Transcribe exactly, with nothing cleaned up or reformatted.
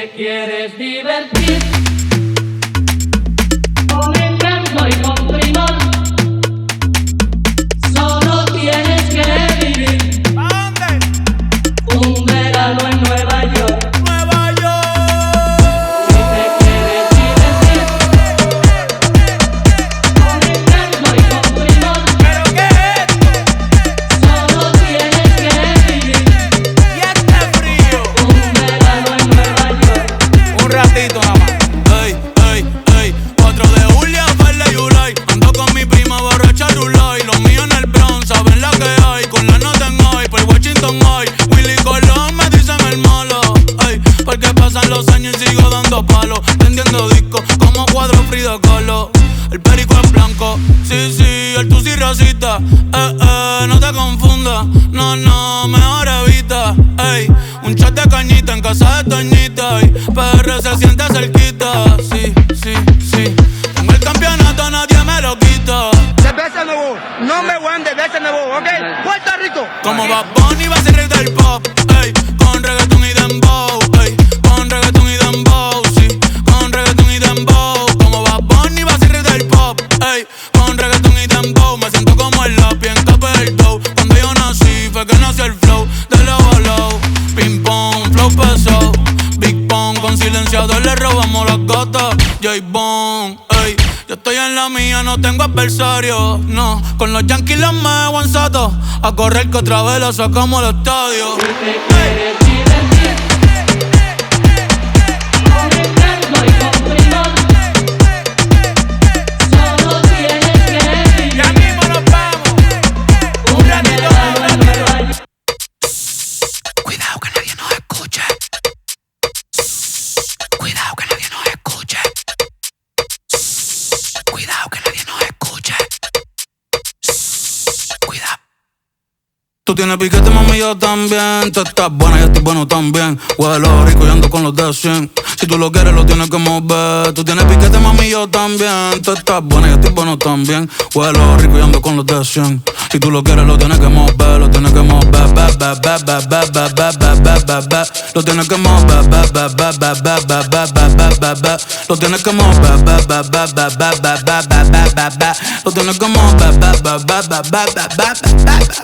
te quieres divertir con encanto y con primor, solo tienes que vivir. ¿A dónde? Un verano en Nueva York. Nueva York. Si te quieres divertir con encanto y con primor, ¿Pero qué es esto? solo tienes que vivir. Y este frío. Un verano en Nueva York. Un ratito nada más. Ey, ey, ey. cuatro de julio, verde y July. Ando con mi prima borracha Rulay. Los míos en el Bronx, saben la que hay. Con la nota en hoy, por Washington hoy. Willy Colón me dicen el malo. Ey, porque pasan los años y sigo dando palos. Tendiendo discos como cuadro Frida Kahlo. El perico en blanco, sí, sí, el tusi racista. Eh, eh, no te confundas, no, no, mejor evita. Ey, un chat de cañita en casa de Toñita. Y P R se siente cerquita, sí, sí, sí. Tengo el campeonato, nadie me lo quita. Cerveza Nuevo, number one de Cerveza Nuevo, ¿ok? Puerto Rico. Como Bad Bunny va a ser rey del pop, ey, con reggaeton y dembow, ey, con reggaeton y dembow, sí, con reggaeton y dembow. Como Bad Bunny va a ser rey del pop, ey, con reggaeton y dembow. Me siento como el lápiz en capa del dough. Cuando yo nací fue que nació el flow de low a low. Ping pong, flow pesado, Big Pong, con silenciador le robamos las gatas. J-Bone, ey, yo estoy en la mía, no tengo adversario, no. Con los Yankees los me aguanzato a correr que otra vez la sacamos al estadio. Si te quieres divertir con encanto y con primor, solo tienes que vivir. Ya mismo nos vamos. Un ratito verano más. en Nueva York. Cuidado que nadie nos escuche. Cuidado que nadie nos escuche. Cuidado que nadie nos escuche. Cuidado. Tú tienes piquete, mami, yo también. Tú estás buena, yo estoy bueno también. Huelo rico y ando con los de cien. Si tú lo quieres, lo tienes que mover. Tú tienes piquete, mami, yo también. Tú estás buena, yo estoy bueno también. Huelo rico y ando con los de cien. Si tú lo quieres, lo tienes que mover. Lo tienes que mover, ba, ba, ba, ba, ba, ba, ba, ba, ba, ba, ba. Lo tienes que mover, ba, ba, ba, ba, ba, ba, ba, ba, ba, ba, ba. Lo tienes que mover, ba, ba, ba, ba, ba, ba, ba, ba, ba, ba, ba. Lo tienes que mover, ba, ba, ba, ba, ba, ba, ba, ba, ba, ba.